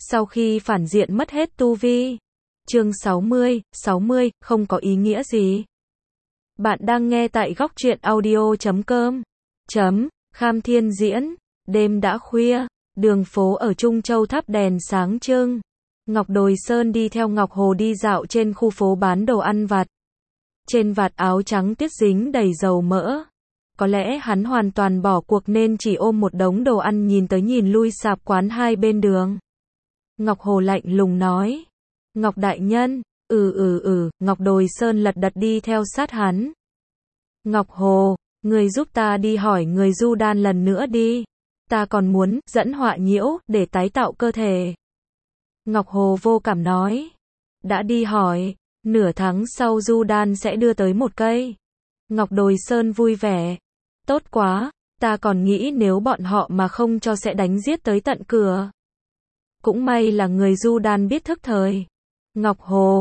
Sau khi phản diện mất hết tu vi. Chương 60, không có ý nghĩa gì. Bạn đang nghe tại góc truyện audio.com. Kham Thiên diễn. Đêm đã khuya, đường phố ở Trung Châu thắp đèn sáng trưng. Ngọc Đồi Sơn đi theo Ngọc Hồ đi dạo trên khu phố bán đồ ăn vặt. Trên vạt áo trắng tiết dính đầy dầu mỡ. Có lẽ hắn hoàn toàn bỏ cuộc nên chỉ ôm một đống đồ ăn nhìn tới nhìn lui sạp quán hai bên đường. Ngọc Hồ lạnh lùng nói. Ngọc đại nhân, Ngọc Đồi Sơn lật đật đi theo sát hắn. Ngọc Hồ, người giúp ta đi hỏi người Du Đan lần nữa đi. Ta còn muốn dẫn họa nhiễu để tái tạo cơ thể. Ngọc Hồ vô cảm nói. Đã đi hỏi, nửa tháng sau Du Đan sẽ đưa tới một cây. Ngọc Đồi Sơn vui vẻ. Tốt quá, ta còn nghĩ nếu bọn họ mà không cho sẽ đánh giết tới tận cửa. Cũng may là người Du Đan biết thức thời. Ngọc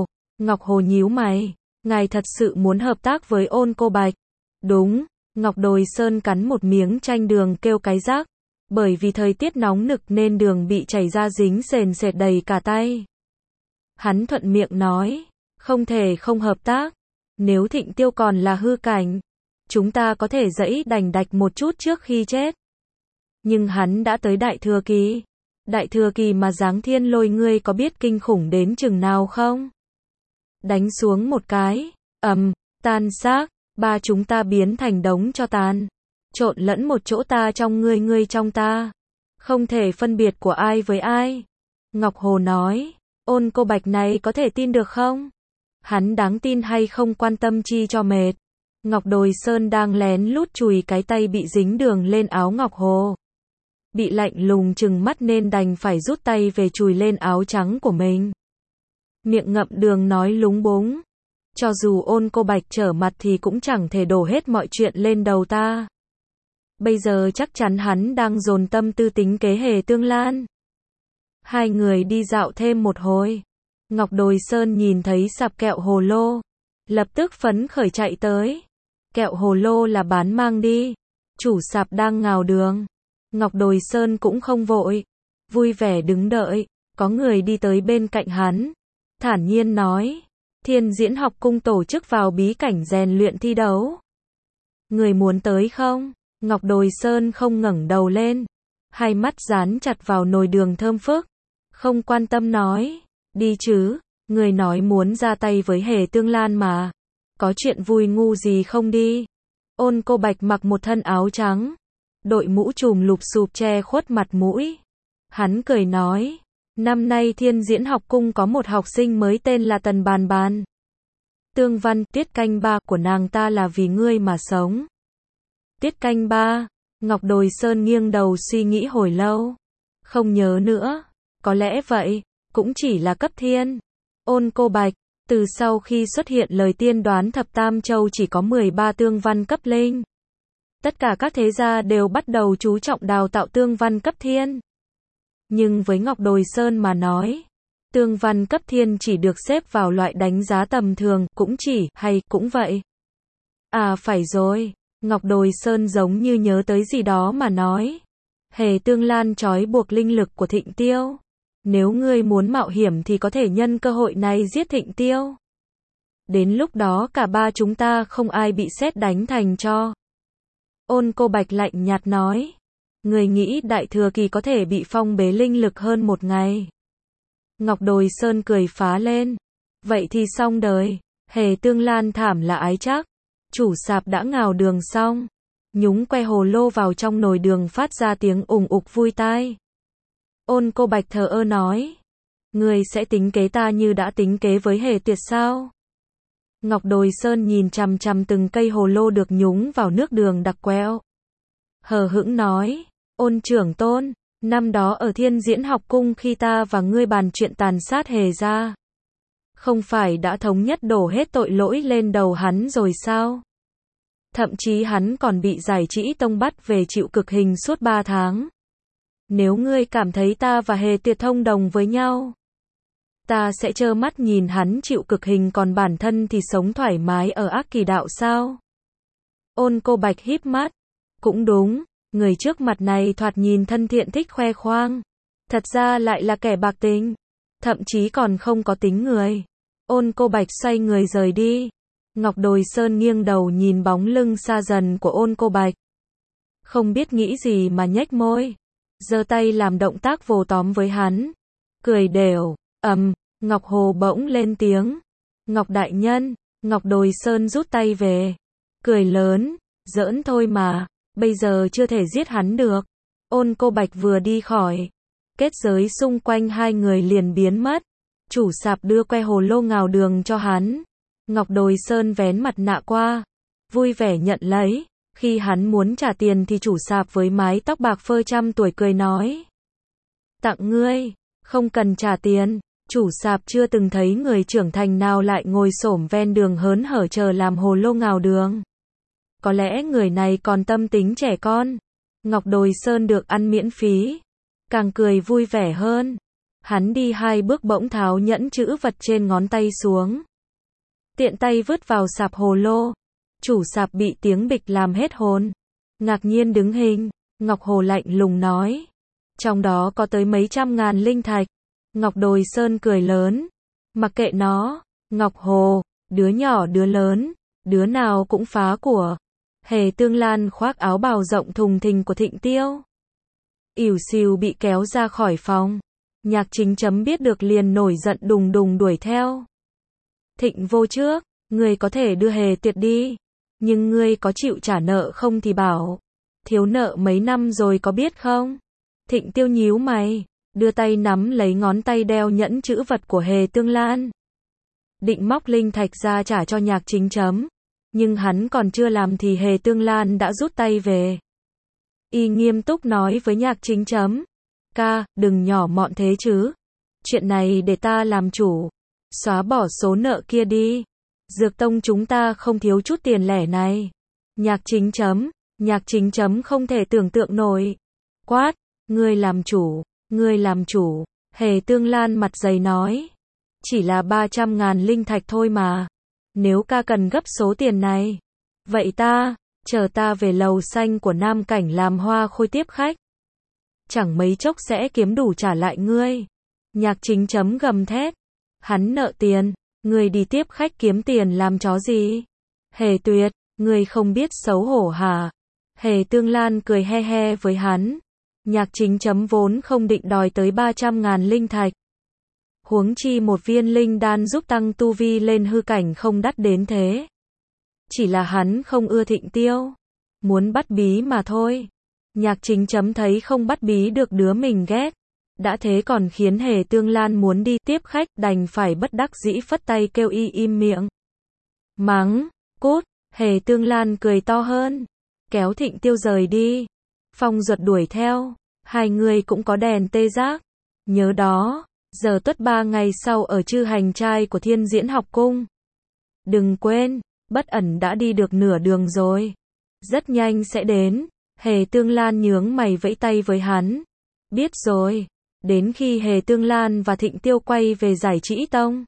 Hồ nhíu mày. Ngài thật sự muốn hợp tác với Ôn Cô Bạch? Đúng, Ngọc Đồi Sơn cắn một miếng chanh đường kêu cái rác. Bởi vì thời tiết nóng nực nên đường bị chảy ra dính sền sệt đầy cả tay. Hắn thuận miệng nói, không thể không hợp tác. Nếu Thịnh Tiêu còn là hư cảnh, chúng ta có thể dẫy đành đạch một chút trước khi chết. Nhưng hắn đã tới Đại Thừa Kỳ. Đại Thừa Kỳ mà Giáng Thiên Lôi ngươi có biết kinh khủng đến chừng nào không? Đánh xuống một cái, tan xác, ba chúng ta biến thành đống tro tàn. Trộn lẫn một chỗ ta trong ngươi trong ta. Không thể phân biệt của ai với ai. Ngọc Hồ nói, Ôn Cô Bạch này có thể tin được không? Hắn đáng tin hay không quan tâm chi cho mệt. Ngọc Đồi Sơn đang lén lút chùi cái tay bị dính đường lên áo Ngọc Hồ. Bị lạnh lùng trừng mắt nên đành phải rút tay về chùi lên áo trắng của mình. Miệng ngậm đường nói lúng búng. Cho dù Ôn Cô Bạch trở mặt thì cũng chẳng thể đổ hết mọi chuyện lên đầu ta. Bây giờ chắc chắn hắn đang dồn tâm tư tính kế Hề Tương Lan. Hai người đi dạo thêm một hồi. Ngọc Đồi Sơn nhìn thấy sạp kẹo hồ lô. Lập tức phấn khởi chạy tới. Kẹo hồ lô là bán mang đi. Chủ sạp đang ngào đường. Ngọc Đồi Sơn cũng không vội. Vui vẻ đứng đợi. Có người đi tới bên cạnh hắn. Thản nhiên nói. Thiên Diễn Học Cung tổ chức vào bí cảnh rèn luyện thi đấu. Người muốn tới không? Ngọc Đồi Sơn không ngẩng đầu lên. Hai mắt dán chặt vào nồi đường thơm phức. Không quan tâm nói. Đi chứ, người nói muốn ra tay với Hề Tương Lan mà. Có chuyện vui ngu gì không đi. Ôn Cô Bạch mặc một thân áo trắng. Đội mũ trùm lụp xụp che khuất mặt mũi. Hắn cười nói. Năm nay Thiên Diễn Học Cung có một học sinh mới tên là Tần Bàn Bàn. Tương văn tiết canh 3 của nàng ta là vì ngươi mà sống. Tiết canh 3, Ngọc Đồi Sơn nghiêng đầu suy nghĩ hồi lâu. Không nhớ nữa, có lẽ vậy, cũng chỉ là cấp thiên. Ôn Cô Bạch, từ sau khi xuất hiện lời tiên đoán thập tam châu chỉ có 13 tương văn cấp linh. Tất cả các thế gia đều bắt đầu chú trọng đào tạo tương văn cấp thiên. Nhưng với Ngọc Đồi Sơn mà nói, tương văn cấp thiên chỉ được xếp vào loại đánh giá tầm thường, cũng chỉ, hay, cũng vậy. À phải rồi. Ngọc Đồi Sơn giống như nhớ tới gì đó mà nói. Hề Tương Lan trói buộc linh lực của Thịnh Tiêu. Nếu ngươi muốn mạo hiểm thì có thể nhân cơ hội này giết Thịnh Tiêu. Đến lúc đó cả ba chúng ta không ai bị sét đánh thành tro. Ôn Cô Bạch lạnh nhạt nói. Người nghĩ Đại Thừa Kỳ có thể bị phong bế linh lực hơn một ngày. Ngọc Đồi Sơn cười phá lên. Vậy thì xong đời. Hề Tương Lan thảm là ái chắc. Chủ sạp đã ngào đường xong. Nhúng que hồ lô vào trong nồi đường phát ra tiếng ùng ục vui tai. Ôn Cô Bạch thờ ơ nói. Người sẽ tính kế ta như đã tính kế với Hề Tuyệt sao? Ngọc Đồi Sơn nhìn chằm chằm từng cây hồ lô được nhúng vào nước đường đặc quẹo. Hờ hững nói. Ôn trưởng tôn, năm đó ở Thiên Diễn Học Cung khi ta và ngươi bàn chuyện tàn sát Hề gia, không phải đã thống nhất đổ hết tội lỗi lên đầu hắn rồi sao? Thậm chí hắn còn bị Giải Trĩ Tông bắt về chịu cực hình suốt 3 tháng. Nếu ngươi cảm thấy ta và Hề Tuyệt thông đồng với nhau, ta sẽ trơ mắt nhìn hắn chịu cực hình còn bản thân thì sống thoải mái ở Ác Kỳ Đạo sao? Ôn Cô Bạch híp mắt. Cũng đúng, người trước mặt này thoạt nhìn thân thiện thích khoe khoang. Thật ra lại là kẻ bạc tình. Thậm chí còn không có tính người. Ôn Cô Bạch xoay người rời đi. Ngọc Đồi Sơn nghiêng đầu nhìn bóng lưng xa dần của Ôn Cô Bạch. Không biết nghĩ gì mà nhếch môi. Giơ tay làm động tác vồ tóm với hắn. Cười đều, Ngọc Hồ bỗng lên tiếng. Ngọc đại nhân, Ngọc Đồi Sơn rút tay về. Cười lớn, giỡn thôi mà, bây giờ chưa thể giết hắn được. Ôn Cô Bạch vừa đi khỏi. Kết giới xung quanh hai người liền biến mất. Chủ sạp đưa que hồ lô ngào đường cho hắn. Ngọc Đồi Sơn vén mặt nạ qua. Vui vẻ nhận lấy. Khi hắn muốn trả tiền thì chủ sạp với mái tóc bạc phơ trăm tuổi cười nói. Tặng ngươi, không cần trả tiền. Chủ sạp chưa từng thấy người trưởng thành nào lại ngồi xổm ven đường hớn hở chờ làm hồ lô ngào đường. Có lẽ người này còn tâm tính trẻ con. Ngọc Đồi Sơn được ăn miễn phí. Càng cười vui vẻ hơn. Hắn đi 2 bước bỗng tháo nhẫn chữ vật trên ngón tay xuống. Tiện tay vứt vào sạp hồ lô. Chủ sạp bị tiếng bịch làm hết hồn. Ngạc nhiên đứng hình. Ngọc Hồ lạnh lùng nói. Trong đó có tới mấy trăm ngàn linh thạch. Ngọc Đồi Sơn cười lớn. Mặc kệ nó. Ngọc Hồ, đứa nhỏ đứa lớn, đứa nào cũng phá của. Hề Tương Lan khoác áo bào rộng thùng thình của Thịnh Tiêu. Ỉu xìu bị kéo ra khỏi phòng. Nhạc Chính Chấm biết được liền nổi giận đùng đùng đuổi theo. Thịnh vô trước, ngươi có thể đưa Hề Tiệt đi. Nhưng ngươi có chịu trả nợ không thì bảo. Thiếu nợ mấy năm rồi có biết không? Thịnh Tiêu nhíu mày, đưa tay nắm lấy ngón tay đeo nhẫn chữ vật của Hề Tương Lan. Định móc linh thạch ra trả cho Nhạc Chính Chấm. Nhưng hắn còn chưa làm thì Hề Tương Lan đã rút tay về. Y nghiêm túc nói với Nhạc Chính Chấm. Ca, đừng nhỏ mọn thế chứ. Chuyện này để ta làm chủ. Xóa bỏ số nợ kia đi. Dược tông chúng ta không thiếu chút tiền lẻ này. Nhạc Chính Chấm không thể tưởng tượng nổi. Quát, ngươi làm chủ. Hề Tương Lan mặt dày nói. Chỉ là 300.000 linh thạch thôi mà. Nếu ca cần gấp số tiền này. Vậy chờ ta về lầu xanh của Nam Cảnh làm hoa khôi tiếp khách. Chẳng mấy chốc sẽ kiếm đủ trả lại ngươi. Nhạc Chính Chấm gầm thét. Hắn nợ tiền, ngươi đi tiếp khách kiếm tiền làm chó gì? Hề Tuyệt, ngươi không biết xấu hổ hả? Hề Tương Lan cười he he với hắn. Nhạc Chính Chấm vốn không định đòi tới 300.000 linh thạch. Huống chi một viên linh đan giúp tăng tu vi lên hư cảnh không đắt đến thế. Chỉ là hắn không ưa Thịnh Tiêu. Muốn bắt bí mà thôi. Nhạc Chính Chấm thấy không bắt bí được đứa mình ghét. Đã thế còn khiến Hề Tương Lan muốn đi tiếp khách đành phải bất đắc dĩ phất tay kêu y im miệng. Mắng, cút, Hề Tương Lan cười to hơn. Kéo Thịnh Tiêu rời đi. Phong Duật đuổi theo. Hai người cũng có đèn tê giác. Nhớ đó, giờ tuất 3 ngày sau ở Chư Hành Trai của Thiên Diễn Học Cung. Đừng quên, Bất Ẩn đã đi được nửa đường rồi. Rất nhanh sẽ đến. Hề Tương Lan nhướng mày vẫy tay với hắn. Biết rồi. Đến khi Hề Tương Lan và Thịnh Tiêu quay về Giải Trĩ Tông,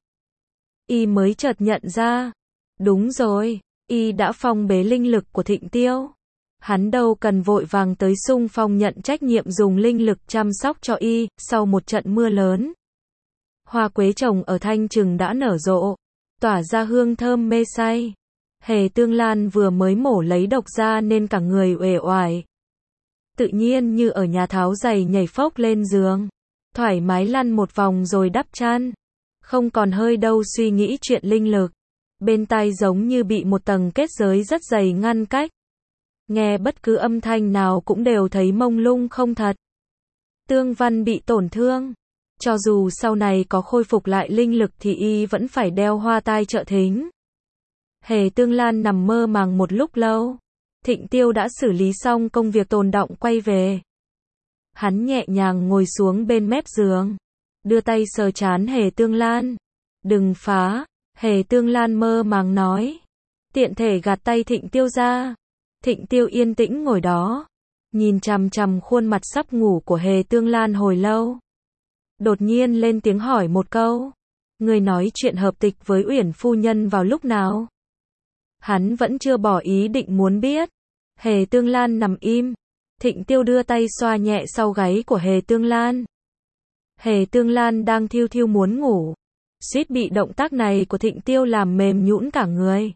y mới chợt nhận ra. Đúng rồi, y đã phong bế linh lực của Thịnh Tiêu. Hắn đâu cần vội vàng tới xung phong nhận trách nhiệm dùng linh lực chăm sóc cho y. Sau một trận mưa lớn, hoa quế trồng ở Thanh Trừng đã nở rộ, tỏa ra hương thơm mê say. Hề Tương Lan vừa mới mổ lấy độc ra nên cả người uể oải. Tự nhiên như ở nhà tháo giày nhảy phốc lên giường. Thoải mái lăn một vòng rồi đắp chăn. Không còn hơi đâu suy nghĩ chuyện linh lực. Bên tai giống như bị một tầng kết giới rất dày ngăn cách. Nghe bất cứ âm thanh nào cũng đều thấy mông lung không thật. Tương Văn bị tổn thương. Cho dù sau này có khôi phục lại linh lực thì y vẫn phải đeo hoa tai trợ thính. Hề Tương Lan nằm mơ màng một lúc lâu. Thịnh Tiêu đã xử lý xong công việc tồn đọng quay về. Hắn nhẹ nhàng ngồi xuống bên mép giường. Đưa tay sờ trán Hề Tương Lan. Đừng phá. Hề Tương Lan mơ màng nói. Tiện thể gạt tay Thịnh Tiêu ra. Thịnh Tiêu yên tĩnh ngồi đó. Nhìn chằm chằm khuôn mặt sắp ngủ của Hề Tương Lan hồi lâu. Đột nhiên lên tiếng hỏi một câu. Người nói chuyện hợp tịch với Uyển phu nhân vào lúc nào? Hắn vẫn chưa bỏ ý định muốn biết. Hề Tương Lan nằm im. Thịnh Tiêu đưa tay xoa nhẹ sau gáy của Hề Tương Lan. Hề Tương Lan đang thiêu thiêu muốn ngủ. Suýt bị động tác này của Thịnh Tiêu làm mềm nhũn cả người.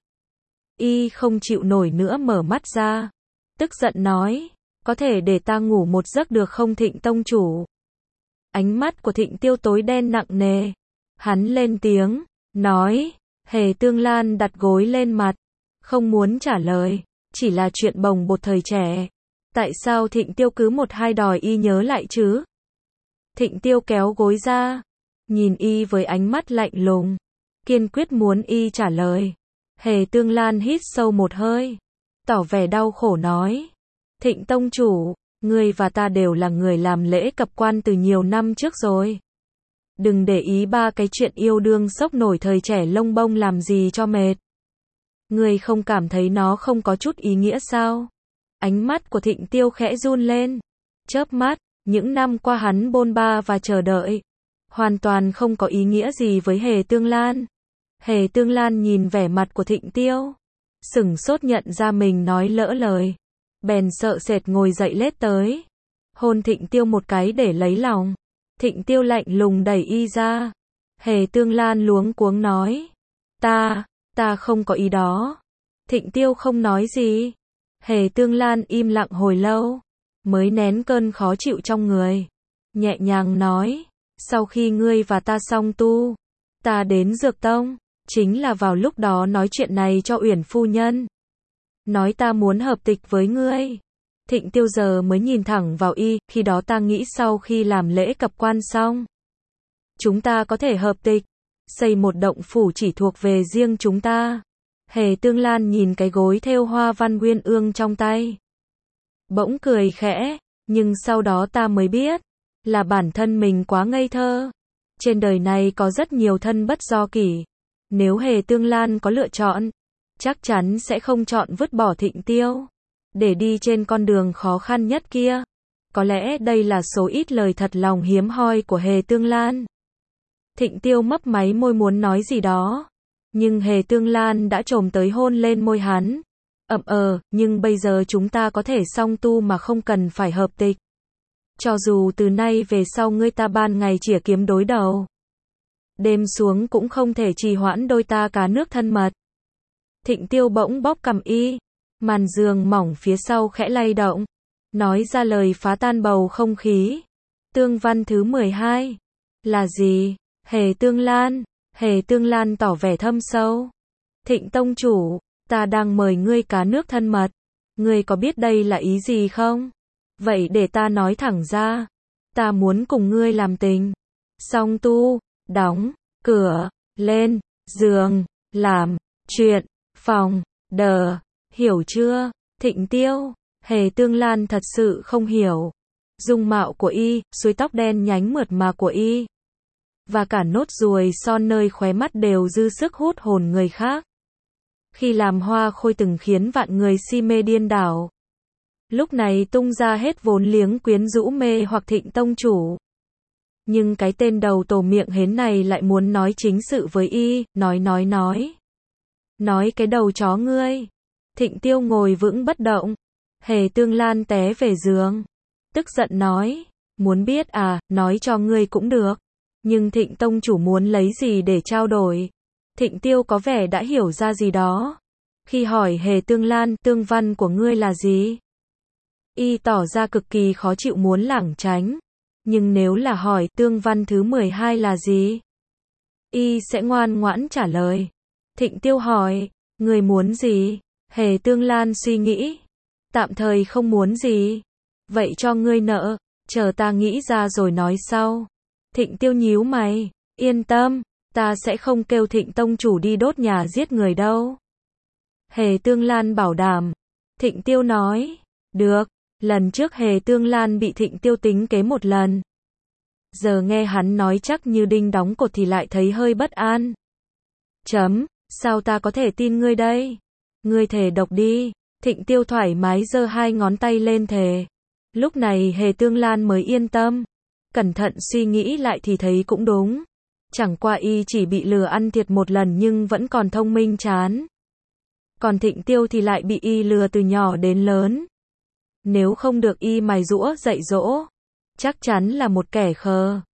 Y không chịu nổi nữa mở mắt ra. Tức giận nói, có thể để ta ngủ một giấc được không Thịnh tông chủ? Ánh mắt của Thịnh Tiêu tối đen nặng nề. Hắn lên tiếng, nói, Hề Tương Lan đặt gối lên mặt. Không muốn trả lời, chỉ là chuyện bồng bột thời trẻ. Tại sao Thịnh Tiêu cứ một hai đòi y nhớ lại chứ? Thịnh Tiêu kéo gối ra, nhìn y với ánh mắt lạnh lùng, kiên quyết muốn y trả lời. Hề Tương Lan hít sâu một hơi, tỏ vẻ đau khổ nói, Thịnh tông chủ, ngươi và ta đều là người làm lễ cập quan từ nhiều năm trước rồi. Đừng để ý ba cái chuyện yêu đương sốc nổi thời trẻ lông bông làm gì cho mệt. Ngươi không cảm thấy nó không có chút ý nghĩa sao? Ánh mắt của Thịnh Tiêu khẽ run lên, chớp mắt, những năm qua hắn bôn ba và chờ đợi, hoàn toàn không có ý nghĩa gì với Hề Tương Lan. Hề Tương Lan nhìn vẻ mặt của Thịnh Tiêu, sửng sốt nhận ra mình nói lỡ lời, bèn sợ sệt ngồi dậy lết tới, hôn Thịnh Tiêu một cái để lấy lòng. Thịnh Tiêu lạnh lùng đẩy y ra. Hề Tương Lan luống cuống nói, ta không có ý đó. Thịnh Tiêu không nói gì. Hề Tương Lan im lặng hồi lâu, mới nén cơn khó chịu trong người, nhẹ nhàng nói, sau khi ngươi và ta song tu, ta đến Dược Tông, chính là vào lúc đó nói chuyện này cho Uyển phu nhân. Nói ta muốn hợp tịch với ngươi. Thịnh Tiêu giờ mới nhìn thẳng vào y, khi đó ta nghĩ sau khi làm lễ cập quan xong, chúng ta có thể hợp tịch, xây một động phủ chỉ thuộc về riêng chúng ta. Hề Tương Lan nhìn cái gối thêu hoa văn uyên ương trong tay, bỗng cười khẽ, nhưng sau đó ta mới biết, là bản thân mình quá ngây thơ. Trên đời này có rất nhiều thân bất do kỷ. Nếu Hề Tương Lan có lựa chọn, chắc chắn sẽ không chọn vứt bỏ Thịnh Tiêu, để đi trên con đường khó khăn nhất kia. Có lẽ đây là số ít lời thật lòng hiếm hoi của Hề Tương Lan. Thịnh Tiêu mấp máy môi muốn nói gì đó, nhưng Hề Tương Lan đã chồm tới hôn lên môi hắn. Nhưng bây giờ chúng ta có thể song tu mà không cần phải hợp tịch. Cho dù từ nay về sau ngươi ta ban ngày chỉa kiếm đối đầu, đêm xuống cũng không thể trì hoãn đôi ta cá nước thân mật. Thịnh Tiêu bỗng bóp cằm y, màn giường mỏng phía sau khẽ lay động, nói ra lời phá tan bầu không khí. Tương văn thứ 12. Là gì? Hề Tương Lan tỏ vẻ thâm sâu. Thịnh tông chủ, ta đang mời ngươi cá nước thân mật. Ngươi có biết đây là ý gì không? Vậy để ta nói thẳng ra. Ta muốn cùng ngươi làm tình. Song tu, đóng, cửa, lên, giường, làm, chuyện, phòng, đờ. Hiểu chưa? Thịnh Tiêu. Hề Tương Lan thật sự không hiểu. Dung mạo của y, suối tóc đen nhánh mượt mà của y, và cả nốt ruồi son nơi khóe mắt đều dư sức hút hồn người khác. Khi làm hoa khôi từng khiến vạn người si mê điên đảo. Lúc này tung ra hết vốn liếng quyến rũ mê hoặc Thịnh tông chủ. Nhưng cái tên đầu tổ miệng hến này lại muốn nói chính sự với y, nói cái đầu chó ngươi. Thịnh Tiêu ngồi vững bất động. Hề Tương Lan té về giường, tức giận nói, muốn biết à, nói cho ngươi cũng được. Nhưng Thịnh tông chủ muốn lấy gì để trao đổi? Thịnh Tiêu có vẻ đã hiểu ra gì đó. Khi hỏi Hề Tương Lan, tương văn của ngươi là gì? Y tỏ ra cực kỳ khó chịu muốn lảng tránh. Nhưng nếu là hỏi tương văn thứ 12 là gì? Y sẽ ngoan ngoãn trả lời. Thịnh Tiêu hỏi, ngươi muốn gì? Hề Tương Lan suy nghĩ. Tạm thời không muốn gì. Vậy cho ngươi nợ, chờ ta nghĩ ra rồi nói sau. Thịnh Tiêu nhíu mày, yên tâm, ta sẽ không kêu Thịnh tông chủ đi đốt nhà giết người đâu. Hề Tương Lan bảo đảm. Thịnh Tiêu nói, được, lần trước Hề Tương Lan bị Thịnh Tiêu tính kế một lần. Giờ nghe hắn nói chắc như đinh đóng cột thì lại thấy hơi bất an. Sao ta có thể tin ngươi đây? Ngươi thề độc đi. Thịnh Tiêu thoải mái giơ hai ngón tay lên thề. Lúc này Hề Tương Lan mới yên tâm. Cẩn thận suy nghĩ lại thì thấy cũng đúng. Chẳng qua y chỉ bị lừa ăn thiệt một lần nhưng vẫn còn thông minh chán. Còn Thịnh Tiêu thì lại bị y lừa từ nhỏ đến lớn. Nếu không được y mài giũa dạy dỗ, chắc chắn là một kẻ khờ.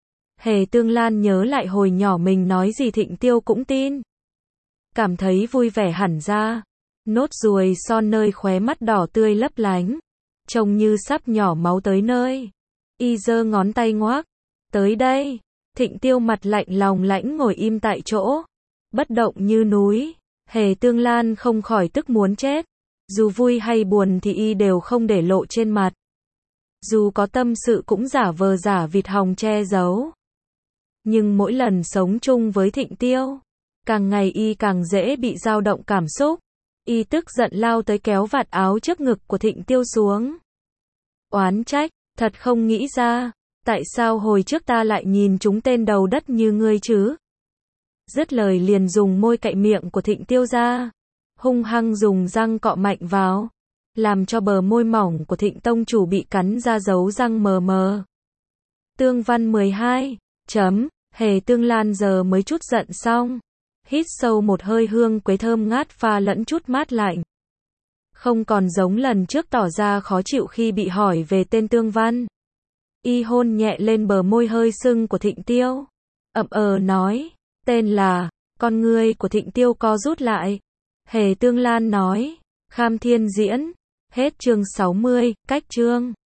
Hề Tương Lan nhớ lại hồi nhỏ mình nói gì Thịnh Tiêu cũng tin. Cảm thấy vui vẻ hẳn ra. Nốt ruồi son nơi khóe mắt đỏ tươi lấp lánh. Trông như sắp nhỏ máu tới nơi. Y giơ ngón tay ngoác. Tới đây. Thịnh Tiêu mặt lạnh lòng lãnh ngồi im tại chỗ. Bất động như núi. Hề Tương Lan không khỏi tức muốn chết. Dù vui hay buồn thì y đều không để lộ trên mặt. Dù có tâm sự cũng giả vờ giả vịt hòng che giấu. Nhưng mỗi lần sống chung với Thịnh Tiêu, càng ngày y càng dễ bị dao động cảm xúc. Y tức giận lao tới kéo vạt áo trước ngực của Thịnh Tiêu xuống. Oán trách, thật không nghĩ ra, tại sao hồi trước ta lại nhìn chúng tên đầu đất như ngươi chứ? Dứt lời liền dùng môi cạy miệng của Thịnh Tiêu ra, hung hăng dùng răng cọ mạnh vào, làm cho bờ môi mỏng của Thịnh tông chủ bị cắn ra dấu răng mờ mờ. Tương văn 12. Hề Tương Lan giờ mới chút giận xong. Hít sâu một hơi hương quế thơm ngát pha lẫn chút mát lạnh. Không còn giống lần trước tỏ ra khó chịu khi bị hỏi về tên Tương Văn. Y hôn nhẹ lên bờ môi hơi sưng của Thịnh Tiêu. Nói, tên là, con ngươi của Thịnh Tiêu co rút lại. Hề Tương Lan nói, Kham Thiên Diễn. Hết chương 60, cách chương.